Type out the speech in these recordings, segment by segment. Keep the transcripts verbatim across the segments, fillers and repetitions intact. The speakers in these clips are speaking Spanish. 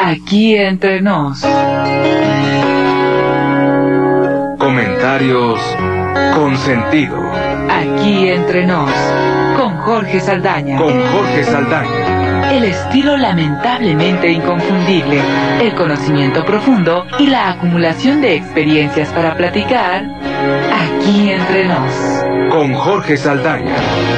Aquí entre nos. Comentarios con sentido. Aquí entre nos. Con Jorge Saldaña. Con Jorge Saldaña. El estilo lamentablemente inconfundible, el conocimiento profundo y la acumulación de experiencias para platicar. Aquí entre nos. Con Jorge Saldaña.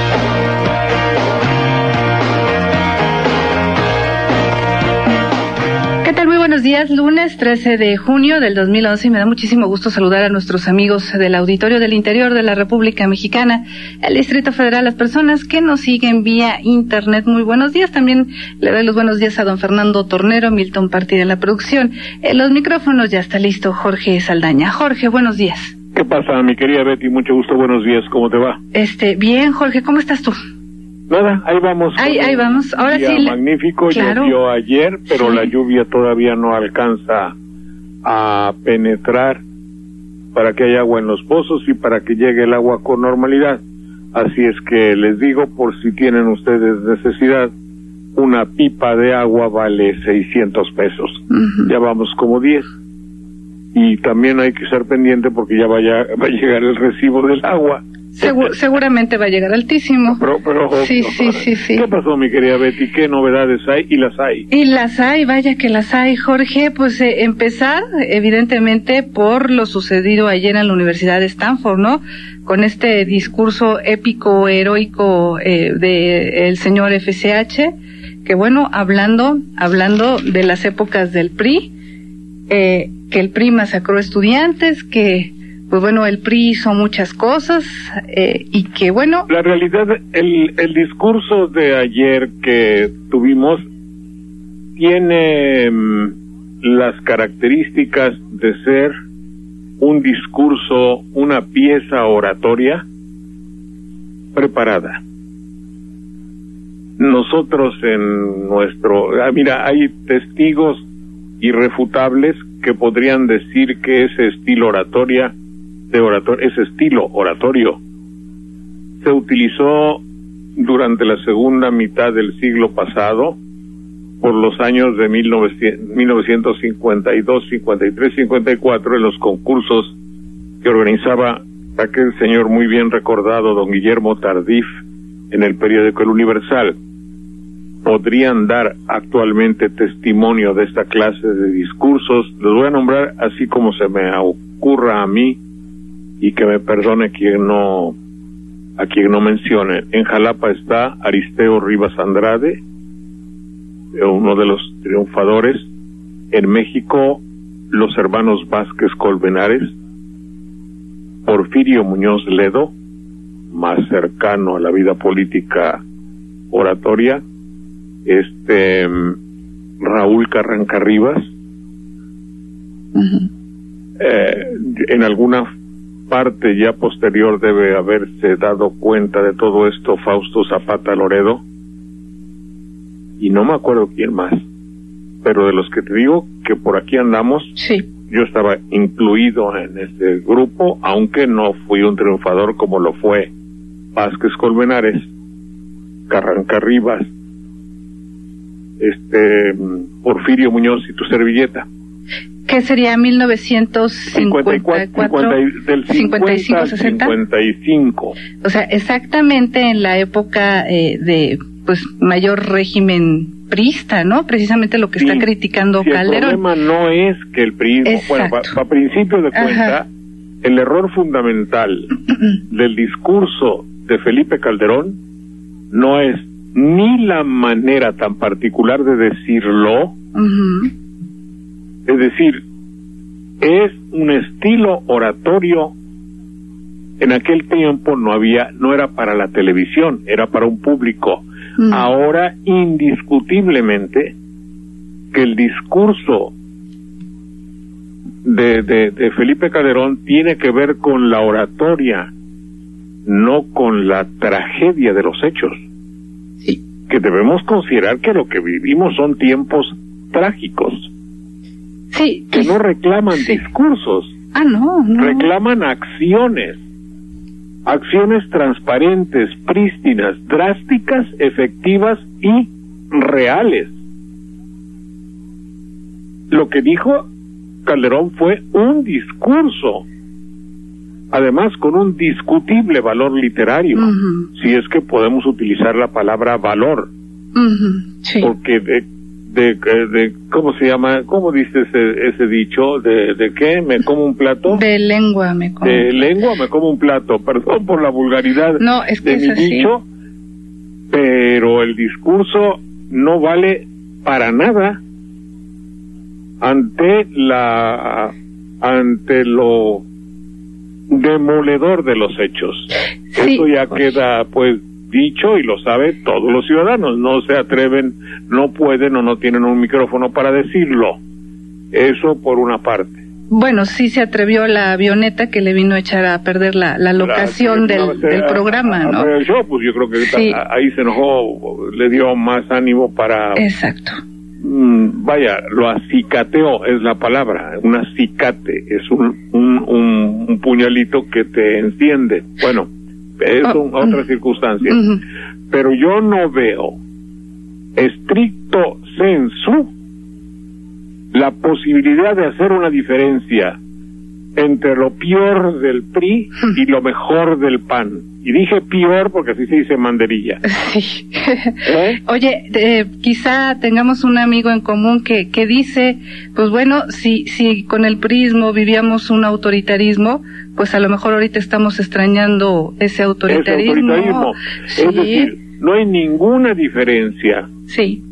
¿Qué tal? Muy buenos días, lunes trece de junio del dos mil once, y me da muchísimo gusto saludar a nuestros amigos del auditorio del interior de la República Mexicana, el Distrito Federal, las personas que nos siguen vía internet. Muy buenos días. También le doy los buenos días a don Fernando Tornero, Milton Partida en la producción. En los micrófonos ya está listo Jorge Saldaña. Jorge, buenos días. ¿Qué pasa, mi querida Betty? Mucho gusto, buenos días. ¿Cómo te va? Este, bien, Jorge, ¿cómo estás tú? Nada, ahí vamos. Ahí, ahí vamos. Ahora sí. Le... Magnífico, claro. Llovió ayer, pero sí. La lluvia todavía no alcanza a penetrar para que haya agua en los pozos y para que llegue el agua con normalidad. Así es que les digo, por si tienen ustedes necesidad, una pipa de agua vale seiscientos pesos. Uh-huh. Ya vamos como diez. Y también hay que estar pendiente porque ya vaya, va a llegar el recibo del agua. Segur, seguramente va a llegar altísimo. Pero, pero, sí, sí, sí, sí. ¿Qué pasó, mi querida Betty? ¿Qué novedades hay? Y las hay. Y las hay, vaya que las hay, Jorge. Pues eh, empezar, evidentemente, por lo sucedido ayer en la Universidad de Stanford, ¿no? Con este discurso épico, heroico eh, de el señor F C H, que bueno, hablando, hablando de las épocas del P R I, eh, que el P R I masacró estudiantes, que pues bueno, el P R I hizo muchas cosas eh, y que bueno... La realidad, el, el discurso de ayer que tuvimos tiene um, las características de ser un discurso, una pieza oratoria preparada. Nosotros en nuestro... Ah, mira, hay testigos irrefutables que podrían decir que ese estilo oratoria de oratorio, ese estilo oratorio se utilizó durante la segunda mitad del siglo pasado, por los años de mil novecientos cincuenta y dos, cincuenta y tres, cincuenta y cuatro, en los concursos que organizaba aquel señor muy bien recordado, don Guillermo Tardif, en el periódico El Universal. Podrían dar actualmente testimonio de esta clase de discursos. Los voy a nombrar así como se me ocurra a mí, y que me perdone quien no, a quien no mencione. En Jalapa está Aristeo Rivas Andrade, uno de los triunfadores. En México, los hermanos Vázquez Colmenares, Porfirio Muñoz Ledo, más cercano a la vida política oratoria, este Raúl Carranca Rivas. Uh-huh. eh, en alguna parte ya posterior debe haberse dado cuenta de todo esto Fausto Zapata Loredo, y no me acuerdo quién más, pero de los que te digo que por aquí andamos, sí. Yo estaba incluido en ese grupo, aunque no fui un triunfador como lo fue Vázquez Colmenares, Carranca Rivas, este Porfirio Muñoz y tu servilleta. ¿Qué sería mil novecientos cincuenta y cuatro? Del cincuenta y cinco, sesenta. cincuenta y cinco. O sea, exactamente en la época eh, de pues mayor régimen priista, ¿no? Precisamente lo que sí, está criticando sí, Calderón. El problema no es que el priismo, bueno, a principio de cuenta, ajá, el error fundamental del discurso de Felipe Calderón no es ni la manera tan particular de decirlo, uh-huh. Es decir, es un estilo oratorio. En aquel tiempo no había, no era para la televisión, era para un público. Mm. Ahora, indiscutiblemente, que el discurso de, de, de Felipe Calderón tiene que ver con la oratoria, no con la tragedia de los hechos. Sí. Que debemos considerar que lo que vivimos son tiempos trágicos. Sí, que no reclaman sí. discursos, ah, no, no, reclaman acciones, acciones transparentes, prístinas, drásticas, efectivas y reales. lo que dijo Calderón fue un discurso, además con un discutible valor literario, uh-huh. si es que podemos utilizar la palabra valor, uh-huh. sí. porque de, de, de, de, ¿cómo se llama? ¿Cómo dice ese, ese dicho? ¿De, de qué? ¿Me como un plato? De lengua me como. De lengua me como un plato, perdón por la vulgaridad no, es que de es mi así. dicho, pero el discurso no vale para nada ante la ante lo demoledor de los hechos. Sí, eso ya pues. queda pues dicho y lo sabe todos los ciudadanos, no se atreven, no pueden o no tienen un micrófono para decirlo. Eso por una parte. Bueno, sí se atrevió la avioneta que le vino a echar a perder la, la locación la, del, del programa, ¿no? A, a yo, pues yo creo que sí. a, ahí se enojó, le dio más ánimo para... Exacto. Mmm, vaya, lo acicateó, es la palabra, un acicate, es un, un, un, un puñalito que te enciende. Bueno, es oh, un, otra uh, circunstancia. Uh-huh. Pero yo no veo estricto sensu la posibilidad de hacer una diferencia entre lo peor del P R I y lo mejor del P A N. Y dije peor porque así se dice manderilla. Sí. ¿Eh? Oye, eh, quizá tengamos un amigo en común que, que dice, pues bueno, si, si con el prismo vivíamos un autoritarismo, pues a lo mejor ahorita estamos extrañando ese autoritarismo. Ese autoritarismo. Sí. Es decir, no hay ninguna diferencia. Sí.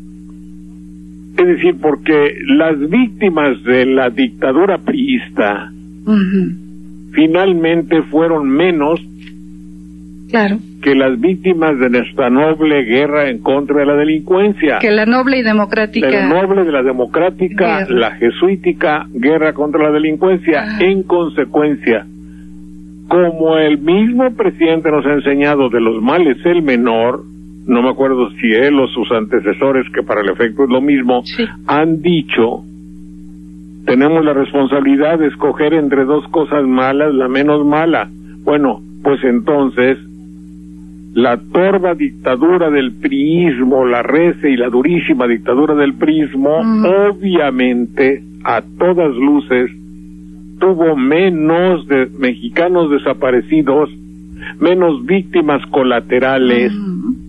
Es decir, porque las víctimas de la dictadura priista uh-huh. finalmente fueron menos claro. que las víctimas de nuestra noble guerra en contra de la delincuencia. Que la noble y democrática... La noble de la democrática, guerra. La jesuítica guerra contra la delincuencia. Ah. En consecuencia, como el mismo presidente nos ha enseñado, de los males el menor... no me acuerdo si él o sus antecesores, que para el efecto es lo mismo, sí. han dicho, tenemos la responsabilidad de escoger entre dos cosas malas, la menos mala. Bueno, pues entonces, la torva dictadura del priismo, la recia y la durísima dictadura del priismo, mm. obviamente, a todas luces, tuvo menos de mexicanos desaparecidos, menos víctimas colaterales, mm.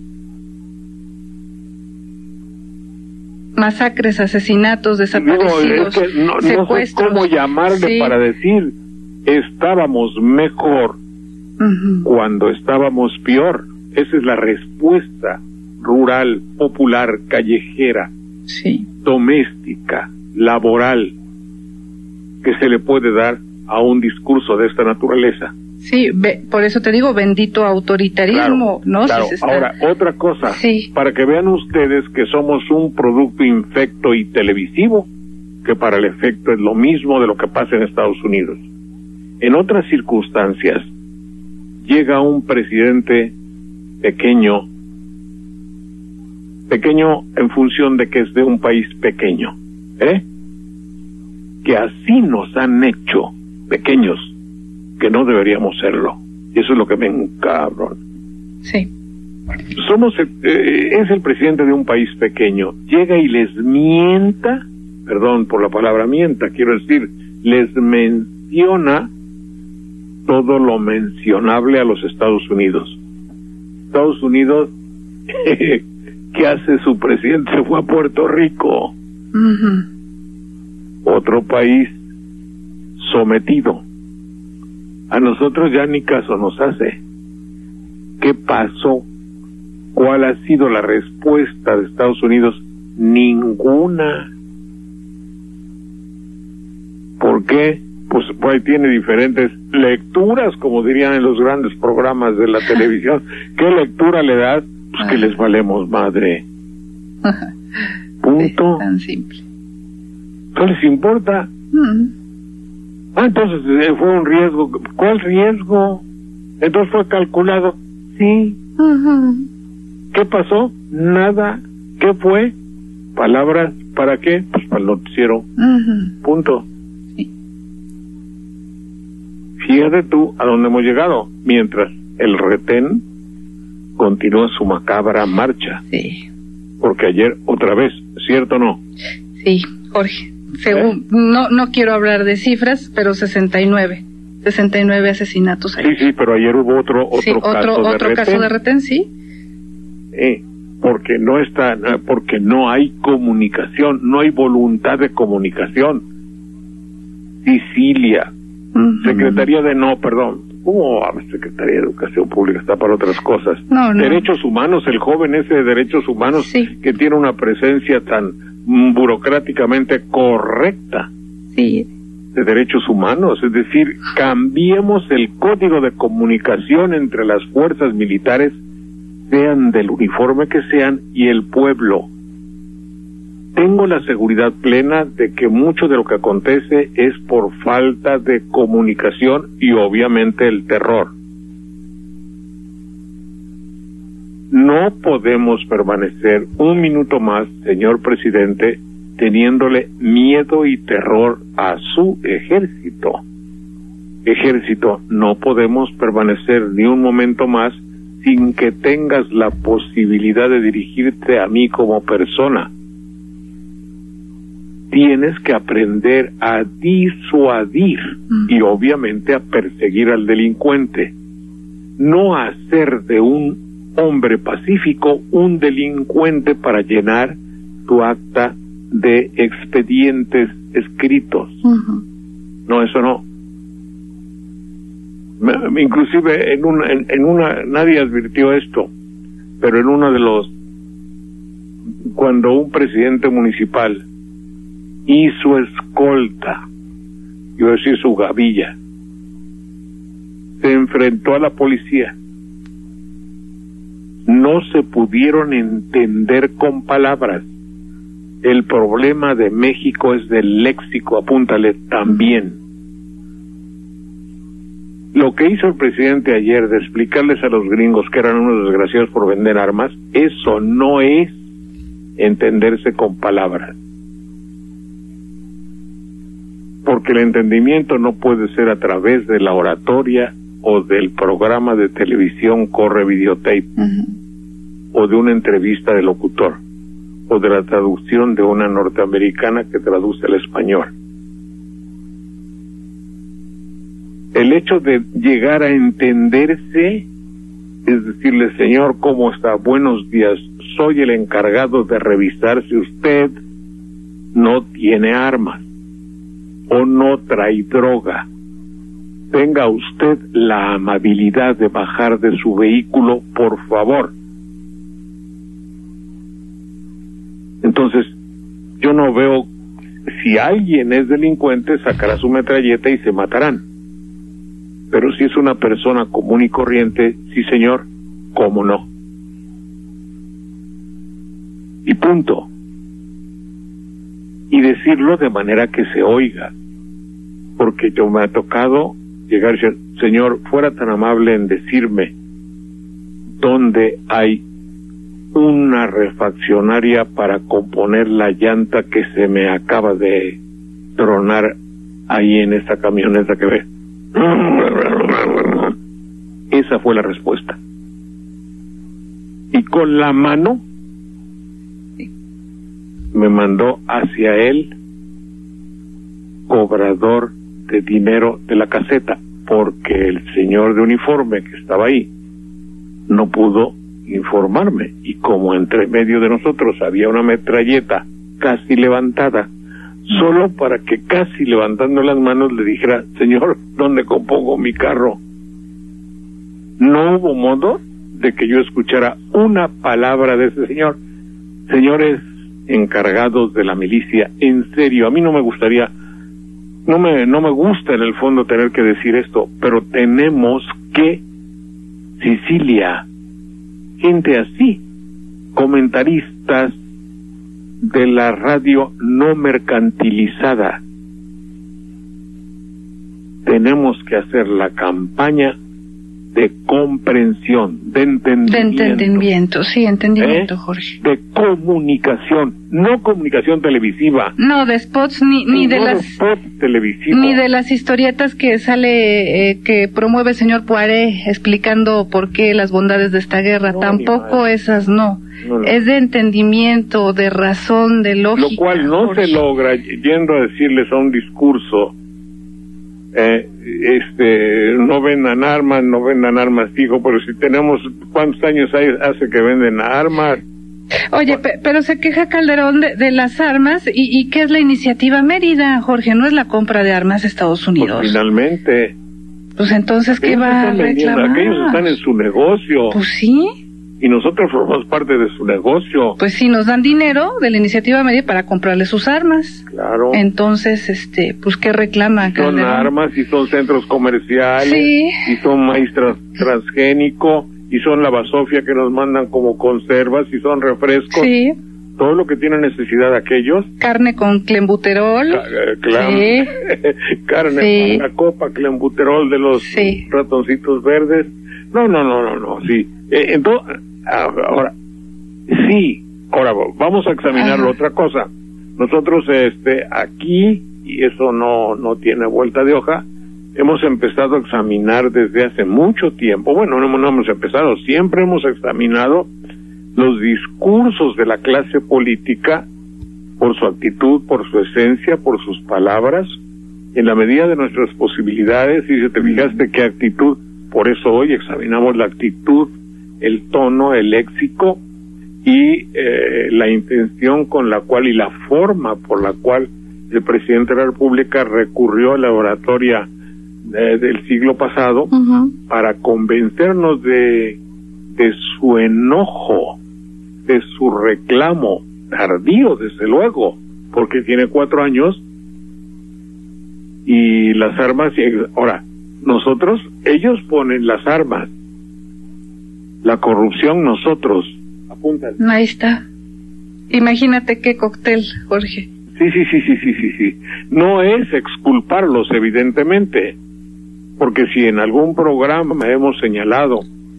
masacres, asesinatos, desaparecidos, no, es que no, secuestros. No sé cómo llamarle sí. para decir, estábamos mejor uh-huh. cuando estábamos peor. Esa es la respuesta rural, popular, callejera, sí. doméstica, laboral, que se le puede dar a un discurso de esta naturaleza. Sí, be, por eso te digo, bendito autoritarismo, claro, ¿no? Claro. Si está... Ahora, otra cosa, sí. para que vean ustedes que somos un producto infecto y televisivo, que para el efecto es lo mismo de lo que pasa en Estados Unidos. En otras circunstancias, llega un presidente pequeño, pequeño en función de que es de un país pequeño, ¿eh? Que así nos han hecho pequeños, que no deberíamos serlo. Y eso es lo que me encabrona. Sí. Somos, eh, es el presidente de un país pequeño. Llega y les mienta, perdón por la palabra mienta, quiero decir, les menciona todo lo mencionable a los Estados Unidos. Estados Unidos, ¿qué hace su presidente? Se fue a Puerto Rico. Uh-huh. Otro país sometido. A nosotros ya ni caso nos hace. ¿Qué pasó? ¿Cuál ha sido la respuesta de Estados Unidos? Ninguna. ¿Por qué? Pues, pues tiene diferentes lecturas, como dirían en los grandes programas de la televisión. ¿Qué lectura le das? Pues que les valemos madre. Punto. Tan simple. ¿No les importa? Mm. Ah, entonces eh, fue un riesgo. ¿Cuál riesgo? Entonces fue calculado. Sí. Uh-huh. ¿Qué pasó? Nada. ¿Qué fue? Palabras. ¿Para qué? Pues para el noticiero. Uh-huh. Punto. Sí. Fíjate tú a dónde hemos llegado. Mientras el retén continúa su macabra marcha. Sí. Porque ayer otra vez, ¿cierto o no? Sí, Jorge. según, ¿Eh? no no quiero hablar de cifras, pero sesenta y nueve asesinatos ayer. Sí, sí, pero ayer hubo otro otro sí, caso otro, de otro retén. caso de retén, sí. Eh, porque no está, porque no hay comunicación, no hay voluntad de comunicación. Sicilia, uh-huh. Secretaría de no, perdón, ¿cómo Secretaría de Educación Pública? Está para otras cosas. No, no. Derechos humanos, el joven ese de derechos humanos sí. que tiene una presencia tan burocráticamente correcta. Sí. De derechos humanos, es decir, cambiemos el código de comunicación entre las fuerzas militares, sean del uniforme que sean, y el pueblo. Tengo la seguridad plena de que mucho de lo que acontece es por falta de comunicación y obviamente el terror. No podemos permanecer un minuto más, señor presidente, teniéndole miedo y terror a su ejército. Ejército, no podemos permanecer ni un momento más sin que tengas la posibilidad de dirigirte a mí como persona. Tienes que aprender a disuadir mm. y obviamente a perseguir al delincuente, no a hacer de un hombre pacífico un delincuente para llenar tu acta de expedientes escritos. Uh-huh. No, eso no. Me, inclusive en una, en, en una, nadie advirtió esto, pero en uno de los, cuando un presidente municipal hizo escolta, yo decía su gavilla, se enfrentó a la policía, no se pudieron entender con palabras. El problema de México es del léxico, apúntale también. Lo que hizo el presidente ayer de explicarles a los gringos que eran unos desgraciados por vender armas, eso no es entenderse con palabras. Porque el entendimiento no puede ser a través de la oratoria o del programa de televisión Corre Videotape, uh-huh. o de una entrevista de locutor, o de la traducción de una norteamericana que traduce al español. El hecho de llegar a entenderse es decirle, señor, ¿cómo está? Buenos días, soy el encargado de revisar si usted no tiene armas o no trae droga. Tenga usted la amabilidad de bajar de su vehículo, por favor. Entonces, yo no veo, si alguien es delincuente, sacará su metralleta y se matarán. Pero si es una persona común y corriente, sí señor, ¿cómo no? Y punto. Y decirlo de manera que se oiga. Porque yo me ha tocado llegar y decir, señor, fuera tan amable en decirme dónde hay una refaccionaria para componer la llanta que se me acaba de tronar ahí en esta camioneta que ve. Esa fue la respuesta. Y con la mano me mandó hacia él cobrador de dinero de la caseta, porque el señor de uniforme que estaba ahí no pudo informarme, y como entre medio de nosotros había una metralleta casi levantada, solo para que casi levantando las manos le dijera, señor, ¿dónde compongo mi carro? No hubo modo de que yo escuchara una palabra de ese señor. Señores encargados de la milicia, en serio, a mí no me gustaría, no me, no me gusta en el fondo tener que decir esto, pero tenemos que, Sicilia, gente así, comentaristas de la radio no mercantilizada, tenemos que hacer la campaña de comprensión, de entendimiento. De entendimiento, sí, entendimiento, ¿Eh? Jorge. De comunicación, no comunicación televisiva. No, de spots ni, ni Sí, de no las... de spot televisivo. Ni de las historietas que sale, eh, que promueve el señor Poiré explicando por qué las bondades de esta guerra. No, Tampoco esas, no. No, no. Es de entendimiento, de razón, de lógica. Lo cual no Jorge. se logra yendo a decirles a un discurso, eh, este, no vendan armas, no vendan armas, fijo, pero si tenemos, ¿cuántos años hay, hace que venden armas? Oye, pe- pero se queja Calderón de, de las armas, y, y ¿qué es la iniciativa Mérida, Jorge? No es la compra de armas a Estados Unidos. Pues finalmente. Pues entonces, ¿qué Ellos va a están vendiendo, reclamar? aquellos están en su negocio, Pues sí, y nosotros formamos parte de su negocio. pues sí, nos dan dinero de la iniciativa Mérida para comprarle sus armas. Claro. Entonces, este, pues, ¿qué reclama Son Calderón? armas, y son centros comerciales, Sí. y son maíz tras- transgénico, y son la basofia que nos mandan como conservas, y son refrescos, Sí, todo lo que tienen necesidad aquellos, carne con clenbuterol. ca- eh, clam- Sí. carne Sí. para la copa, clenbuterol de los Sí. ratoncitos verdes. No, no, no, no, no, sí. Eh, entonces, ahora, sí, ahora vamos a examinar Ajá. otra cosa. Nosotros, este, aquí, y eso no, no tiene vuelta de hoja, hemos empezado a examinar desde hace mucho tiempo, bueno, no, no hemos empezado, siempre hemos examinado los discursos de la clase política por su actitud, por su esencia, por sus palabras, en la medida de nuestras posibilidades, y si te fijaste qué actitud, por eso hoy examinamos la actitud, el tono, el léxico y eh, la intención con la cual y la forma por la cual el presidente de la República recurrió a la oratoria eh, del siglo pasado Ujú. para convencernos de, de su enojo, de su reclamo tardío, desde luego, porque tiene cuatro años y las armas, ahora, nosotros, ellos ponen las armas, la corrupción nosotros, apúntale. Ahí está. Imagínate qué cóctel, Jorge. Sí, sí, sí, sí, sí, sí, sí. No es exculparlos, evidentemente, porque si en algún programa hemos señalado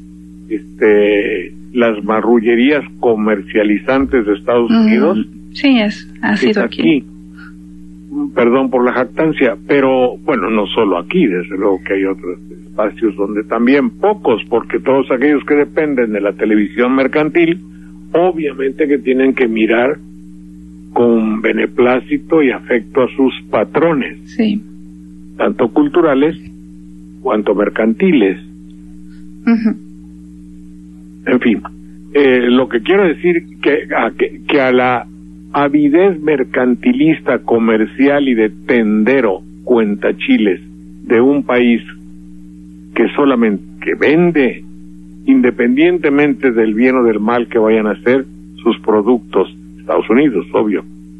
este las marrullerías comercializantes de Estados Ujú. Unidos, Sí, es, ha es sido aquí. aquí. Perdón por la jactancia, pero bueno, no solo aquí, desde luego que hay otros espacios donde también, pocos, porque todos aquellos que dependen de la televisión mercantil, obviamente que tienen que mirar con beneplácito y afecto a sus patrones, Sí. tanto culturales cuanto mercantiles. Ujú. En fin, eh, lo que quiero decir que a, que, que a la avidez mercantilista, comercial y de tendero cuentachiles de un país que solamente que vende, independientemente del bien o del mal que vayan a hacer sus productos, Estados Unidos, obvio.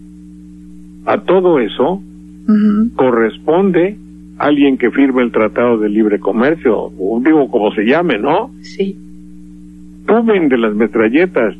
A todo eso Ujú. corresponde alguien que firme el Tratado de Libre Comercio, o digo como se llame, ¿no? Sí. Tú vendes las metralletas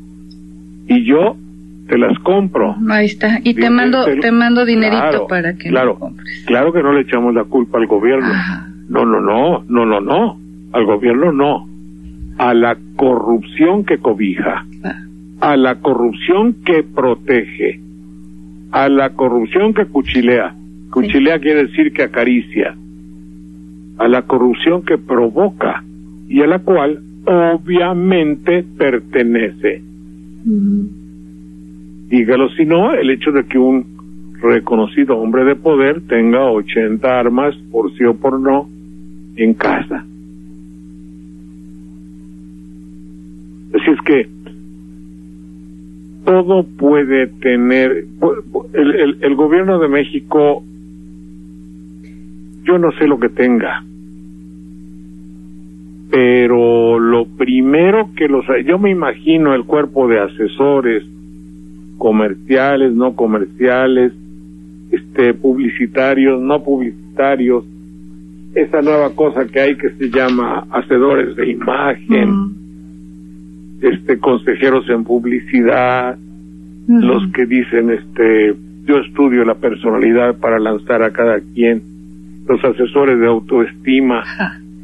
y yo te las compro. Ahí está. Y te Sí, mando, pero- te mando dinerito claro, para que claro, lo compres. claro que no le echamos la culpa al gobierno. Ajá. No, no, no, no, no, no. Al gobierno no. A la corrupción que cobija, Ah. a la corrupción que protege, a la corrupción que cuchilea. Cuchilea quiere decir que acaricia. A la corrupción que provoca y a la cual obviamente pertenece. Ujú. Dígalo si no, el hecho de que un reconocido hombre de poder tenga ochenta armas, por sí o por no, en casa. Así es que todo puede tener, el, el, el gobierno de México, yo no sé lo que tenga, pero lo primero que los, yo me imagino el cuerpo de asesores comerciales, no comerciales, este, publicitarios, no publicitarios, esa nueva cosa que hay que se llama hacedores de imagen, Ujú. este, consejeros en publicidad, Ujú. los que dicen, este, yo estudio la personalidad para lanzar a cada quien, los asesores de autoestima, Ajá.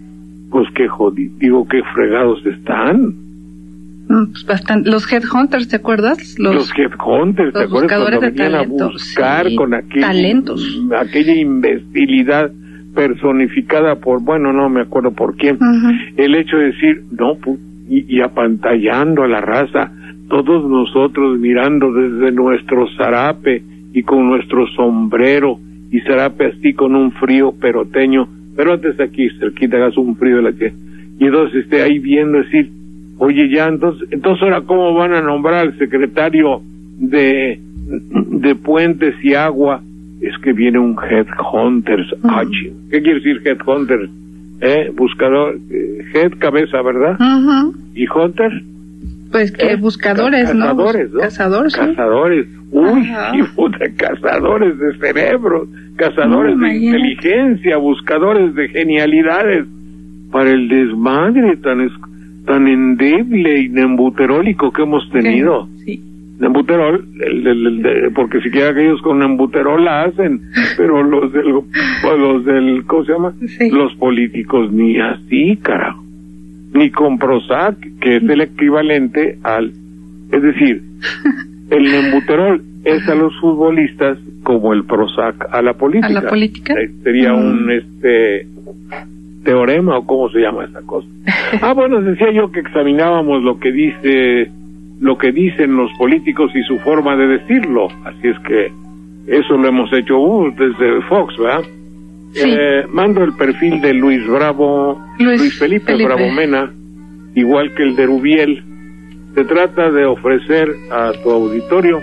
pues qué jodido, digo, qué fregados están. Mm, pues bastante. Los headhunters, ¿te acuerdas? Los, los headhunters, ¿te los acuerdas cuando de venían talento, a buscar sí, con aquel, talentos. aquella imbecilidad personificada por, bueno, no me acuerdo por quién, uh-huh. El hecho de decir, no, pues, y, y apantallando a la raza, todos nosotros mirando desde nuestro zarape y con nuestro sombrero, y zarape así con un frío peroteño, pero antes aquí, cerquita, hagas un frío de la que, y entonces esté ahí viendo, decir, oye, ya, entonces, entonces ahora cómo van a nombrar al secretario de, de Puentes y Agua. Es que viene un headhunters. Uh-huh. ¿Qué quiere decir headhunters? Eh, buscador, eh, head, cabeza, ¿verdad? Uh-huh. ¿Y hunter? Pues que eh, buscadores, ca- cazadores, ¿no? ¿no? Cazadores, ¿sí? Cazadores. Uy, uh-huh. puta, cazadores de cerebros, cazadores no, de imagínate. Inteligencia, buscadores de genialidades para el desmadre tan es, tan endeble y nembuterólico que hemos tenido. Sí. Nembuterol, el, el, el, el, porque siquiera aquellos con nembuterol la hacen, pero los del, los del, ¿cómo se llama? Sí. Los políticos ni así, carajo. Ni con Prozac, que es el equivalente al, es decir, el nembuterol es a los futbolistas como el Prozac a la política. ¿A la política? Eh, sería mm. un, este, teorema, o cómo se llama esa cosa. Ah, bueno, decía yo que examinábamos lo que dice, lo que dicen los políticos y su forma de decirlo. Así es que eso lo hemos hecho uh, desde Fox, ¿verdad? Sí. Eh, mando el perfil de Luis Bravo, Luis, Luis Felipe, Felipe Bravo Mena, igual que el de Rubiel. Se trata de ofrecer a tu auditorio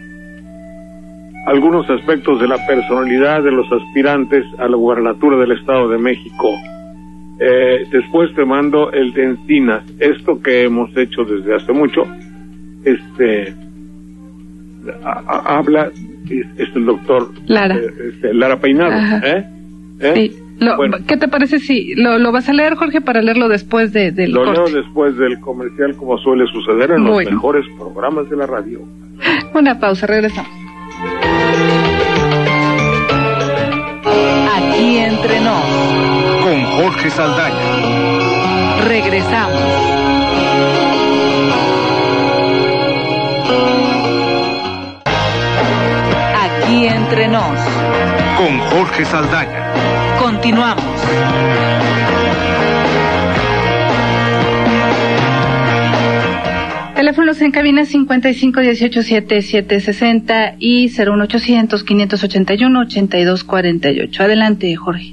algunos aspectos de la personalidad de los aspirantes a la gubernatura del Estado de México. Eh, después te mando el de Encinas, esto que hemos hecho desde hace mucho. Este a, a, habla es, es el doctor Lara, eh, este, Lara Peinado. ¿eh? ¿Eh? Sí. Lo, bueno, ¿qué te parece si lo, lo vas a leer, Jorge, para leerlo después de, del lo corte? Lo leo después del comercial, como suele suceder en bueno. los mejores programas de la radio. Una pausa, regresamos. Aquí entre nos, con Jorge Saldaña. Regresamos. Aquí entre nos, con Jorge Saldaña. Continuamos. Teléfonos en cabina cincuenta y cinco dieciocho setenta y siete sesenta y cero uno ochocientos quinientos ochenta y uno ochenta y dos cuarenta y ocho. Adelante, Jorge.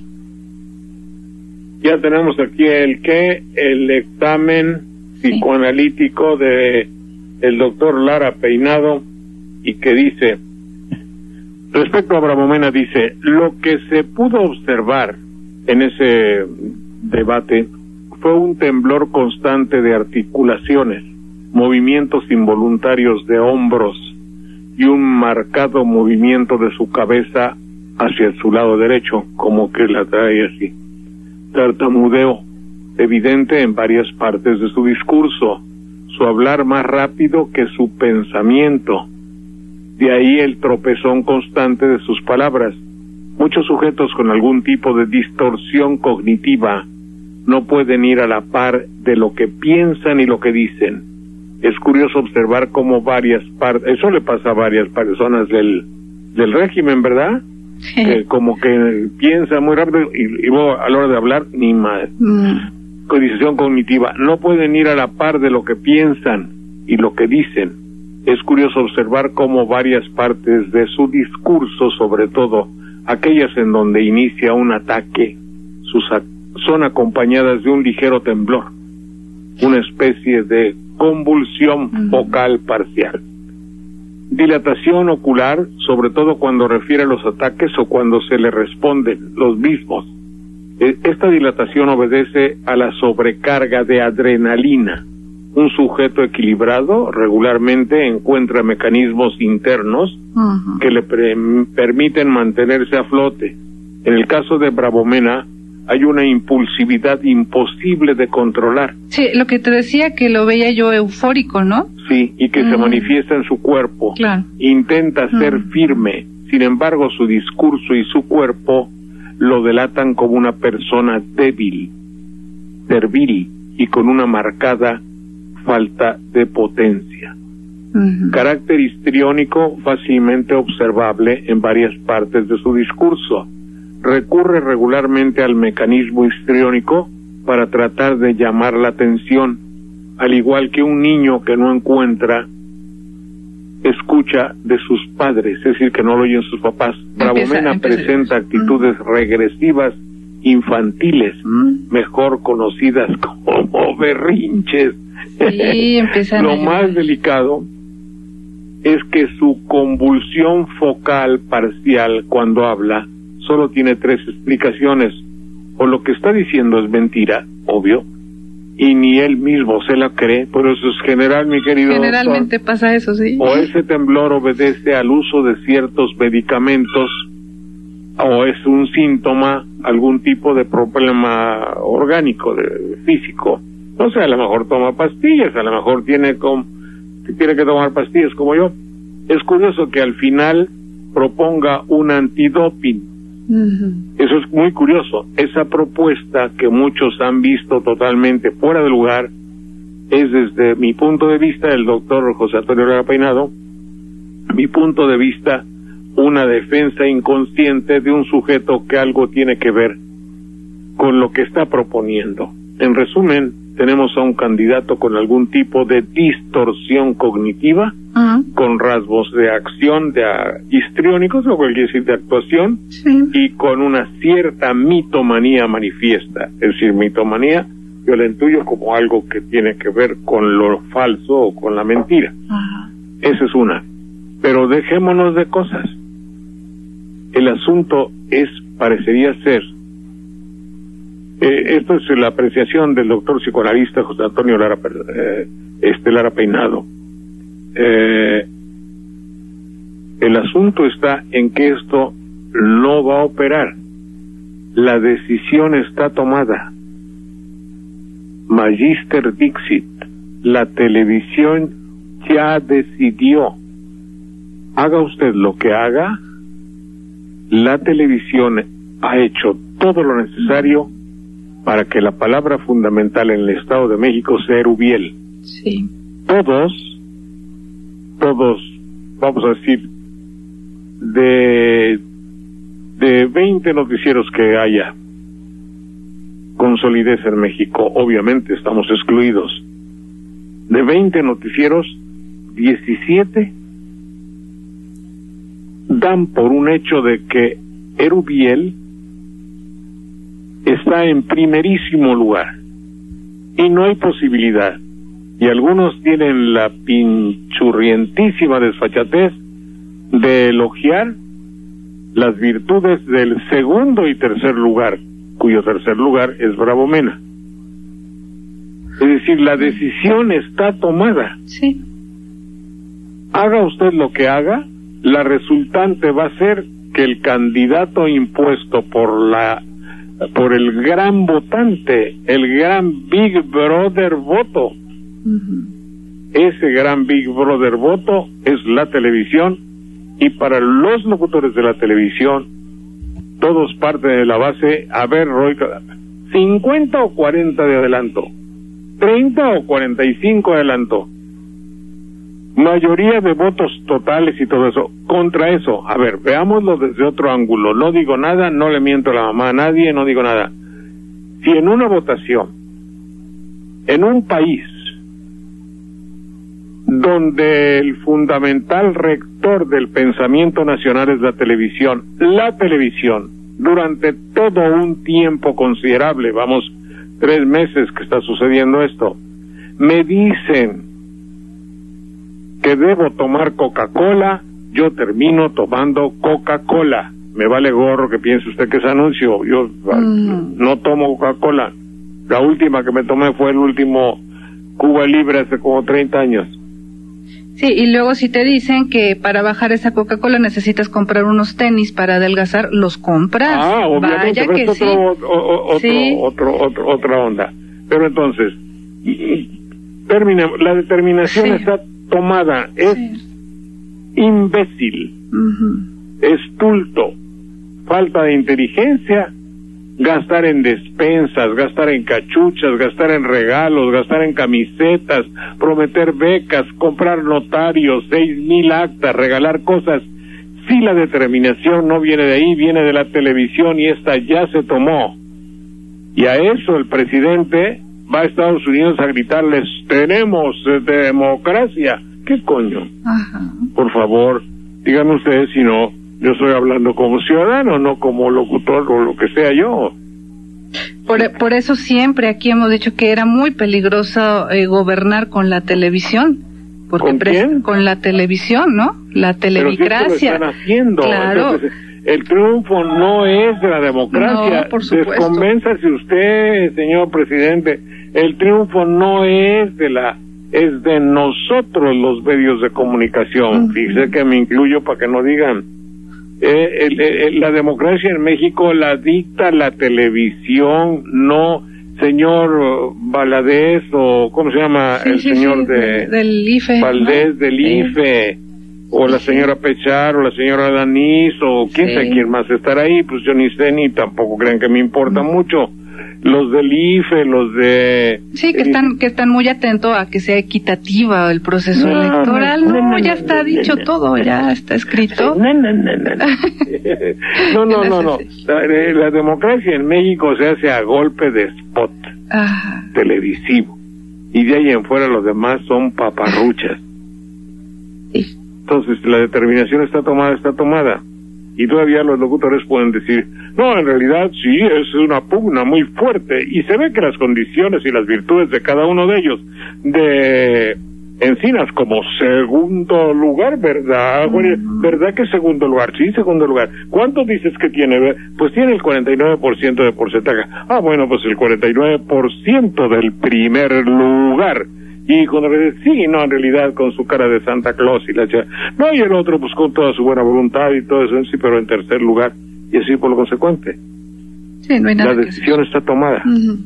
Ya tenemos aquí el que el examen sí. psicoanalítico de el doctor Lara Peinado, y que dice, respecto a Bravo Mena, dice, lo que se pudo observar en ese debate fue un temblor constante de articulaciones, movimientos involuntarios de hombros y un marcado movimiento de su cabeza hacia su lado derecho, como que la trae así. Tartamudeo evidente en varias partes de su discurso, su hablar más rápido que su pensamiento. De ahí el tropezón constante de sus palabras. Muchos sujetos con algún tipo de distorsión cognitiva no pueden ir a la par de lo que piensan y lo que dicen. Es curioso observar cómo varias partes, eso le pasa a varias personas del, del régimen, ¿verdad? Sí. Que como que piensa muy rápido y, y luego a la hora de hablar, ni más. Mm. Codización cognitiva. No pueden ir a la par de lo que piensan y lo que dicen. Es curioso observar cómo varias partes de su discurso, sobre todo aquellas en donde inicia un ataque, sus son acompañadas de un ligero temblor, una especie de convulsión uh-huh. vocal parcial. Dilatación ocular, sobre todo cuando refiere a los ataques o cuando se le responden los mismos. Esta dilatación obedece a la sobrecarga de adrenalina. Un sujeto equilibrado regularmente encuentra mecanismos internos uh-huh. que le pre- permiten mantenerse a flote. En el caso de Bravo Mena, hay una impulsividad imposible de controlar. Sí, lo que te decía, que lo veía yo eufórico, ¿no? Sí, y que uh-huh. se manifiesta en su cuerpo. Claro. Intenta ser uh-huh. firme, sin embargo su discurso y su cuerpo lo delatan como una persona débil. servil y con una marcada falta de potencia. Uh-huh. Carácter histriónico fácilmente observable en varias partes de su discurso. Recurre regularmente al mecanismo histriónico para tratar de llamar la atención, al igual que un niño que no encuentra escucha de sus padres, es decir, que no lo oyen sus papás. Bravomena presenta actitudes uh-huh. regresivas infantiles, uh-huh. mejor conocidas como berrinches. Sí, lo más delicado es que su convulsión focal parcial cuando habla solo tiene tres explicaciones: o lo que está diciendo es mentira, obvio, y ni él mismo se la cree, pero eso es general, mi querido Generalmente doctor. Pasa eso, sí. O ese temblor obedece al uso de ciertos medicamentos, o es un síntoma, algún tipo de problema orgánico, de, físico. No sé, a lo mejor toma pastillas, a lo mejor tiene, com, tiene que tomar pastillas como yo. Es curioso que al final proponga un antidoping. Uh-huh. Eso es muy curioso. Esa propuesta que muchos han visto totalmente fuera de lugar es, desde mi punto de vista, el doctor José Antonio Lara Peinado, mi punto de vista, una defensa inconsciente de un sujeto que algo tiene que ver con lo que está proponiendo. En resumen, tenemos a un candidato con algún tipo de distorsión cognitiva, uh-huh. con rasgos de acción, de uh, histriónicos, lo que quiere decir de actuación, sí. y con una cierta mitomanía manifiesta. Es decir, mitomanía yo la intuyo como algo que tiene que ver con lo falso o con la mentira. Uh-huh. Esa es una. Pero dejémonos de cosas. El asunto es, parecería ser, Eh, esto es la apreciación del doctor psicoanalista José Antonio Lara, eh, este Lara Peinado. Eh, el asunto está en que esto no va a operar. La decisión está tomada. Magister Dixit, la televisión ya decidió. Haga usted lo que haga, la televisión ha hecho todo lo necesario para que la palabra fundamental en el Estado de México sea Erubiel. Sí. Todos, todos, vamos a decir, de, de veinte noticieros que haya con solidez en México, obviamente estamos excluidos. De veinte noticieros, diecisiete dan por un hecho de que Erubiel está en primerísimo lugar y no hay posibilidad, y algunos tienen la pinchurrientísima desfachatez de elogiar las virtudes del segundo y tercer lugar, cuyo tercer lugar es Bravomena. Es decir, la decisión está tomada. Sí. Haga usted lo que haga, la resultante va a ser que el candidato impuesto por la por el gran votante, el gran Big Brother voto. Uh-huh. Ese gran Big Brother voto es la televisión, y para los locutores de la televisión, todos parten de la base, a ver, Roy, cincuenta o cuarenta de adelanto, treinta o cuarenta y cinco de adelanto, mayoría de votos totales y todo eso. Contra eso, a ver, veámoslo desde otro ángulo. No digo nada, no le miento a la mamá a nadie, no digo nada. Si en una votación, en un país donde el fundamental rector del pensamiento nacional es la televisión, la televisión, durante todo un tiempo considerable, vamos, tres meses que está sucediendo esto, me dicen que debo tomar Coca-Cola, yo termino tomando Coca-Cola. Me vale gorro que piense usted que es anuncio. Yo mm. no tomo Coca-Cola. La última que me tomé fue el último Cuba Libre hace como treinta años. Sí, y luego si te dicen que para bajar esa Coca-Cola necesitas comprar unos tenis para adelgazar, los compras. Ah, obviamente, Vaya pero que es otro, sí. otro, otro, sí. otro, otro, otra onda. Pero entonces, terminemos. La determinación sí. está tomada. Es sí. imbécil, uh-huh. estulto, falta de inteligencia gastar en despensas, gastar en cachuchas, gastar en regalos, gastar en camisetas, prometer becas, comprar notarios, seis mil actas, regalar cosas. Si la determinación no viene de ahí, viene de la televisión y esta ya se tomó. Y a eso el presidente va a Estados Unidos a gritarles, tenemos democracia. ¿Qué coño? Ajá. Por favor, díganme ustedes si no, yo estoy hablando como ciudadano, no como locutor o lo que sea yo. Por, por eso siempre aquí hemos dicho que era muy peligroso eh, gobernar con la televisión. Porque ¿Con quién? Con la televisión, ¿no? La televicracia. Pero si esto lo están haciendo. Claro. Entonces, el triunfo no es de la democracia. No, por supuesto. Desconvénzase usted, señor presidente. El triunfo no es de la, es de nosotros los medios de comunicación. Uh-huh. Fíjese que me incluyo para que no digan. Eh, el, el, la democracia en México la dicta la televisión, no señor Valadez o ¿cómo se llama? Sí, el sí, señor sí, de del I F E, Valdés, ¿no? del sí. I F E, o la señora Pechar, o la señora Danís, o quién sí. sabe quién más estará ahí, pues yo ni sé, ni tampoco crean que me importa mm. mucho. Los del I F E, los de... Sí, que están que están muy atentos a que sea equitativa el proceso no, electoral. No, no, no ya está no, dicho no, todo, ya está escrito. No, no, no, no. No, no, no, no. La, la democracia en México se hace a golpe de spot Ajá. televisivo. Y de ahí en fuera los demás son paparruchas. Sí. Entonces, la determinación está tomada, está tomada. Y todavía los locutores pueden decir, no, en realidad sí, es una pugna muy fuerte. Y se ve que las condiciones y las virtudes de cada uno de ellos, de Encinas como segundo lugar, ¿verdad? Uh-huh. ¿Verdad que segundo lugar? Sí, segundo lugar. ¿Cuánto dices que tiene? Pues tiene el cuarenta y nueve por ciento de porcentaje. Ah, bueno, pues el cuarenta y nueve por ciento del primer lugar. Y cuando le dice, sí, no, en realidad con su cara de Santa Claus y la chica, no, y el otro pues con toda su buena voluntad y todo eso, sí, pero en tercer lugar, y así por lo consecuente. Sí, no hay nada. La decisión está tomada. Uh-huh.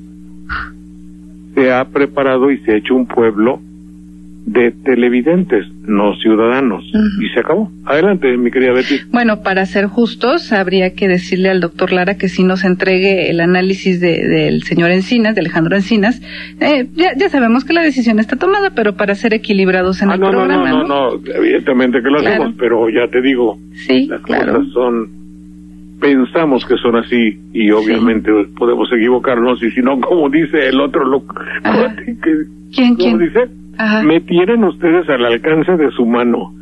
Se ha preparado y se ha hecho un pueblo de televidentes, no ciudadanos, uh-huh. y se acabó. Adelante, mi querida Betty. Bueno, para ser justos, habría que decirle al doctor Lara que sí nos entregue el análisis de, del señor Encinas, de Alejandro Encinas. Eh, ya, ya sabemos que la decisión está tomada, pero para ser equilibrados en ah, el no, programa, no, no, no, no, evidentemente que lo claro. hacemos, pero ya te digo, sí, las claro. cosas son, pensamos que son así, y obviamente sí. podemos equivocarnos, y si no, como dice el otro loco, que, ¿quién, ¿cómo quién? dice? Ajá. Me tienen ustedes al alcance de su mano.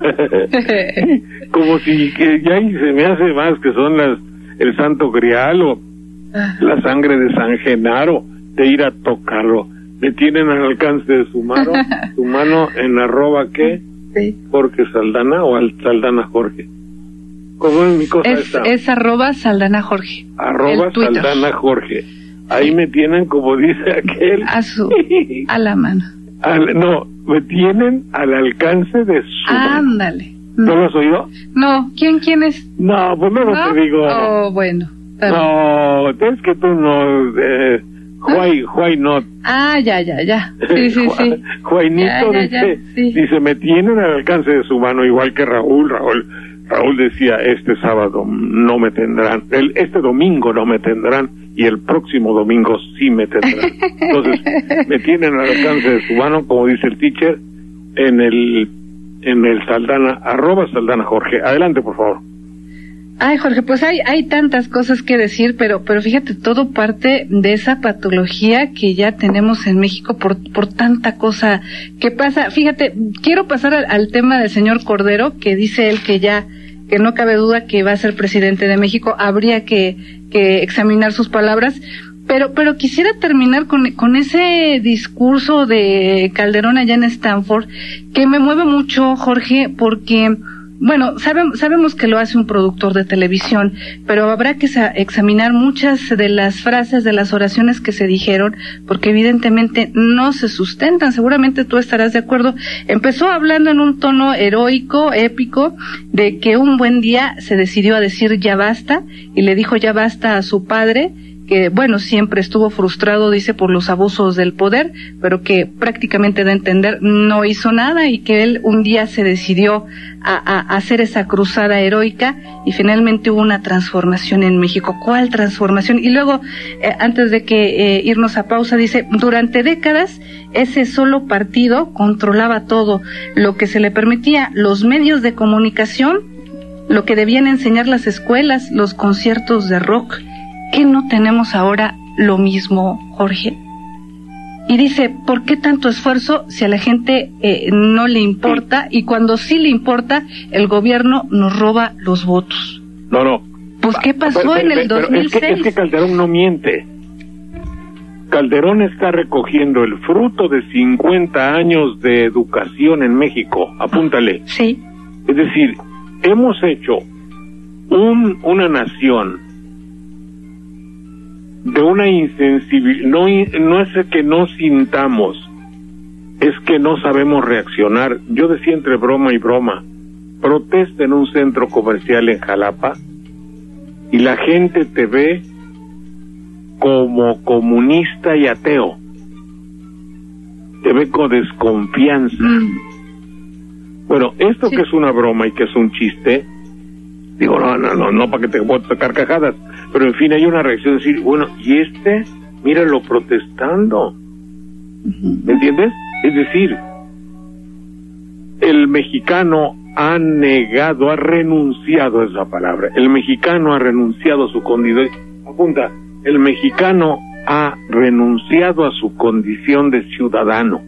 Como si que ya se me hace más que son las el Santo Grial o Ajá. la sangre de San Genaro, de ir a tocarlo. Me tienen al alcance de su mano, su mano en arroba qué, sí. Jorge Saldana o al Saldana Jorge. ¿Cómo es mi cosa es, esta? Es arroba Saldana Jorge. Arroba Saldana Jorge. Ahí sí. me tienen, como dice aquel. A su, a la mano. Al, no, me tienen al alcance de su Ándale. ¿No lo has oído? No, ¿quién, quién es? No, pues no, ¿No? te digo. Oh, bueno. No, es que tú no, eh, why, why not? Ah, ya, ya, ya. Sí, sí, sí. Juanito dice, ya, sí. dice, me tienen al alcance de su mano, igual que Raúl, Raúl. Raúl decía, este sábado no me tendrán, el, este domingo no me tendrán, y el próximo domingo sí me tendrán. Entonces, me tienen al alcance de su mano, como dice el teacher, en el, en el Saldana, arroba Saldana Jorge. Adelante, por favor. Ay, Jorge, pues hay, hay tantas cosas que decir, pero, pero fíjate, todo parte de esa patología que ya tenemos en México por, por tanta cosa que pasa. Fíjate, quiero pasar al, al tema del señor Cordero, que dice él que ya, que no cabe duda que va a ser presidente de México. Habría que, que examinar sus palabras, pero, pero quisiera terminar con, con ese discurso de Calderón allá en Stanford, que me mueve mucho, Jorge, porque, bueno, sabemos, sabemos que lo hace un productor de televisión, pero habrá que sa- examinar muchas de las frases, de las oraciones que se dijeron, porque evidentemente no se sustentan. Seguramente tú estarás de acuerdo. Empezó hablando en un tono heroico, épico, de que un buen día se decidió a decir ya basta, y le dijo ya basta a su padre, que, bueno, siempre estuvo frustrado, dice, por los abusos del poder, pero que prácticamente de entender no hizo nada y que él un día se decidió a, a hacer esa cruzada heroica y finalmente hubo una transformación en México. ¿Cuál transformación? Y luego, eh, antes de que eh, irnos a pausa, dice, durante décadas ese solo partido controlaba todo lo que se le permitía, los medios de comunicación, lo que debían enseñar las escuelas, los conciertos de rock. ¿Qué no tenemos ahora lo mismo, Jorge? Y dice, ¿por qué tanto esfuerzo si a la gente eh, no le importa? Y cuando sí le importa, el gobierno nos roba los votos. No, no. Pues, ¿qué pasó pero, pero, en el dos mil seis? Es que, es que Calderón no miente. Calderón está recogiendo el fruto de cincuenta años de educación en México. Apúntale. Sí. Es decir, hemos hecho un, una nación de una insensibilidad. No, no es que no sintamos, es que no sabemos reaccionar. Yo decía entre broma y broma, protesta en un centro comercial en Jalapa y la gente te ve como comunista y ateo, te ve con desconfianza. Mm. Bueno, esto sí, que es una broma y que es un chiste, digo, no, no, no, no para que te botes a carcajadas, pero en fin hay una reacción de decir, bueno, y este, míralo protestando, ¿me entiendes? Es decir, el mexicano ha negado, ha renunciado a esa palabra, el mexicano ha renunciado a su condición, apunta, el mexicano ha renunciado a su condición de ciudadano.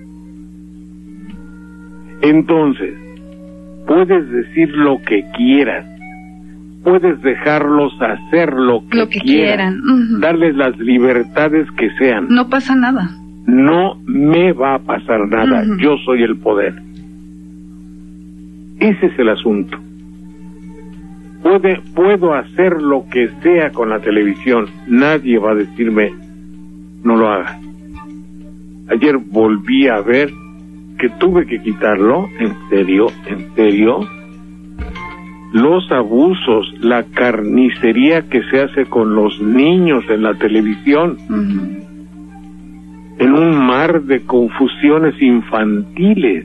Entonces, puedes decir lo que quieras, puedes dejarlos hacer lo que, lo que quieran, quieran. Uh-huh. Darles las libertades que sean. No pasa nada. No me va a pasar nada, uh-huh. Yo soy el poder. Ese es el asunto. Puede, puedo hacer lo que sea con la televisión, nadie va a decirme no lo haga. Ayer volví a ver que tuve que quitarlo, en serio, en serio, los abusos, la carnicería que se hace con los niños en la televisión, uh-huh. En un mar de confusiones infantiles.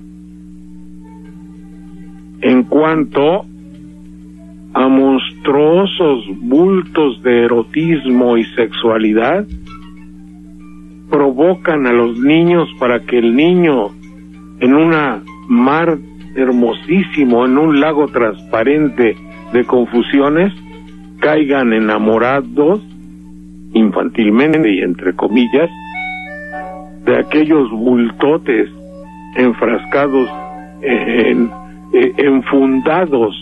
En cuanto a monstruosos bultos de erotismo y sexualidad, provocan a los niños para que el niño, en una mar hermosísimo, en un lago transparente de confusiones, caigan enamorados infantilmente y entre comillas de aquellos bultotes enfrascados en, en, enfundados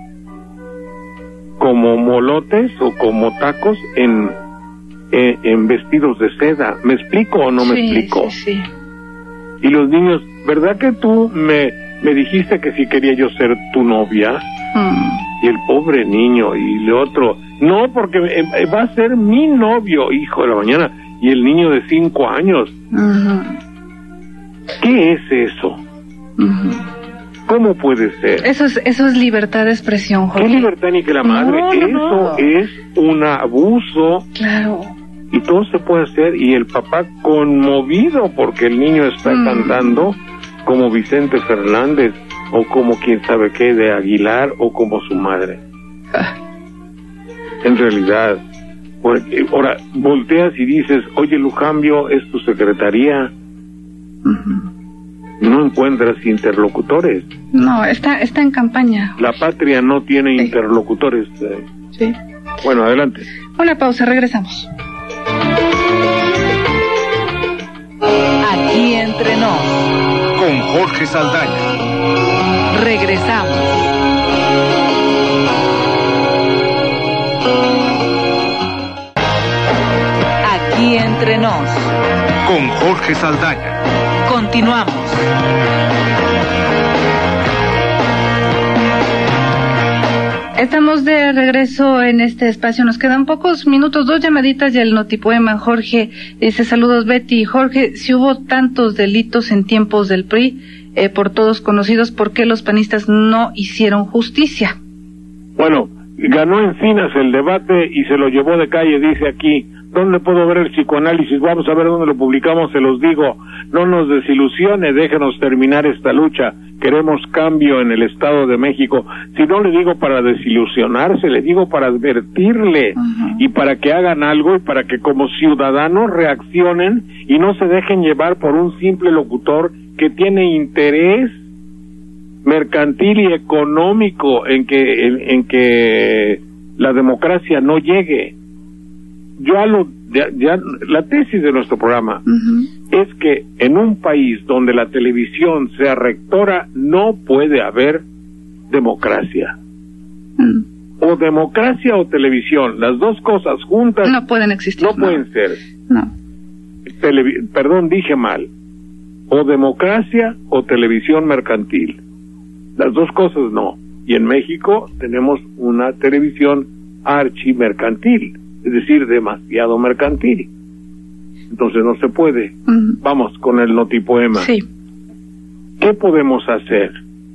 como molotes o como tacos en, en, en vestidos de seda. ¿Me explico o no me sí, explico? Sí, sí. Y los niños, ¿verdad que tú me, me dijiste que si quería yo ser tu novia? Mm. Y el pobre niño y el otro, no, porque va a ser mi novio, hijo de la mañana. Y el niño de cinco años. Uh-huh. ¿Qué es eso? Uh-huh. ¿Cómo puede ser? Eso es, eso es libertad de expresión, Jorge. ¿Qué libertad ni que la madre? No, no, eso no. Es un abuso. Claro. Y todo se puede hacer, y el papá conmovido porque el niño está mm. cantando como Vicente Fernández, o como quien sabe qué de Aguilar, o como su madre. Ah. En realidad, porque, ahora, volteas y dices, oye, Lujambio, es tu secretaría. Uh-huh. No encuentras interlocutores. No, está está en campaña. La patria no tiene sí. interlocutores. Eh. Sí. Bueno, adelante. Una pausa, regresamos. Aquí entre nos. Con Jorge Saldaña. Regresamos. Aquí entre nos. Con Jorge Saldaña. Continuamos. Estamos de regreso en este espacio. Nos quedan pocos minutos, dos llamaditas y el notipoema. Jorge dice, saludos Betty. Jorge, si hubo tantos delitos en tiempos del P R I, eh, por todos conocidos, ¿por qué los panistas no hicieron justicia? Bueno, ganó Encinas el debate y se lo llevó de calle, dice aquí. ¿Dónde puedo ver el psicoanálisis? Vamos a ver dónde lo publicamos, se los digo. No nos desilusione, déjenos terminar esta lucha. Queremos cambio en el Estado de México. Si no le digo para desilusionarse, le digo para advertirle uh-huh. y para que hagan algo y para que como ciudadanos reaccionen y no se dejen llevar por un simple locutor que tiene interés mercantil y económico en que en, en que la democracia no llegue. Yo lo ya, ya la tesis de nuestro programa uh-huh. es que en un país donde la televisión sea rectora no puede haber democracia. Uh-huh. O democracia o televisión, las dos cosas juntas no pueden existir. No, no. pueden ser. No. Televi- perdón, dije mal. O democracia o televisión mercantil. Las dos cosas no. Y en México tenemos una televisión archimercantil. Es decir, demasiado mercantil. Entonces no se puede. Uh-huh. Vamos con el notipoema. Sí. ¿Qué podemos hacer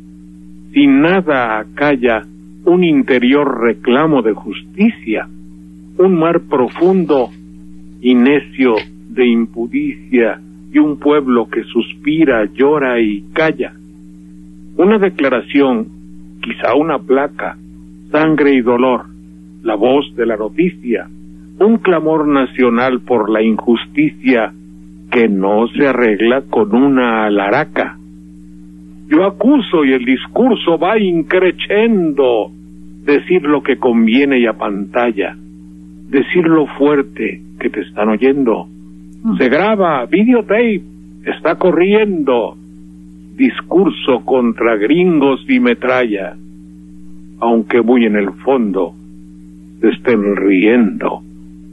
si nada acalla un interior reclamo de justicia, un mar profundo y necio de impudicia y un pueblo que suspira, llora y calla? Una declaración, quizá una placa, sangre y dolor, la voz de la noticia, un clamor nacional por la injusticia que no se arregla con una alaraca. Yo acuso y el discurso va increciendo, decir lo que conviene y apantalla, decir lo fuerte que te están oyendo. Se graba, videotape, está corriendo, discurso contra gringos y metralla, aunque muy en el fondo se estén riendo.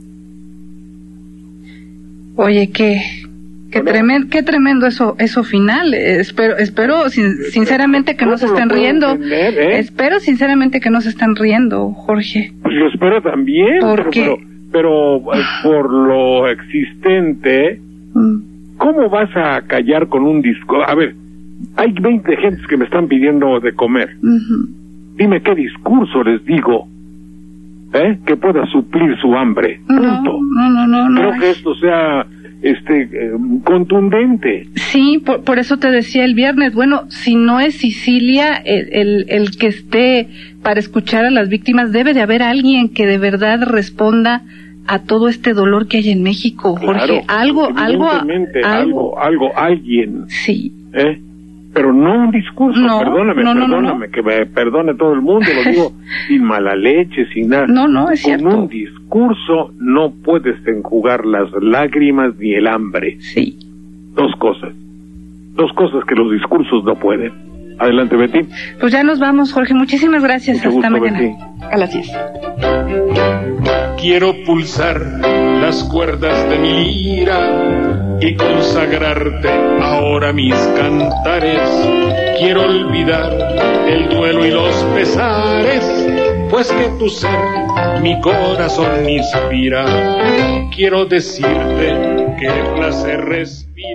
Oye, qué qué, bueno, tremendo, qué tremendo eso eso final. Espero espero sin, sinceramente que no se estén riendo. Entender, ¿eh? Espero sinceramente que no se estén riendo, Jorge. Pues yo espero también, pero, pero, pero por lo existente, mm. ¿cómo vas a callar con un disco? A ver, hay veinte gentes que me están pidiendo de comer. Uh-huh. Dime qué discurso les digo. ¿Eh? Que pueda suplir su hambre. Punto. No, no, no, no. Creo no. que esto sea este eh, contundente. Sí, por, por eso te decía el viernes, bueno, si no es Sicilia el, el, el que esté para escuchar a las víctimas, debe de haber alguien que de verdad responda a todo este dolor que hay en México, Jorge. Claro, algo, algo, algo, algo, algo, alguien. Sí. ¿Eh? Pero no un discurso, no, perdóname, no, no, perdóname, no. que me perdone todo el mundo, lo digo sin mala leche, sin nada. No, no, es cierto. Con un discurso no puedes enjugar las lágrimas ni el hambre. Sí. Dos cosas, dos cosas que los discursos no pueden. Adelante, Betty. Pues ya nos vamos, Jorge, muchísimas gracias. Mucho Hasta gusto, mañana. Betty. A las diez. Quiero pulsar las cuerdas de mi lira y consagrarte ahora mis cantares. Quiero olvidar el duelo y los pesares, pues que tu ser mi corazón inspira. Quiero decirte que placer respira.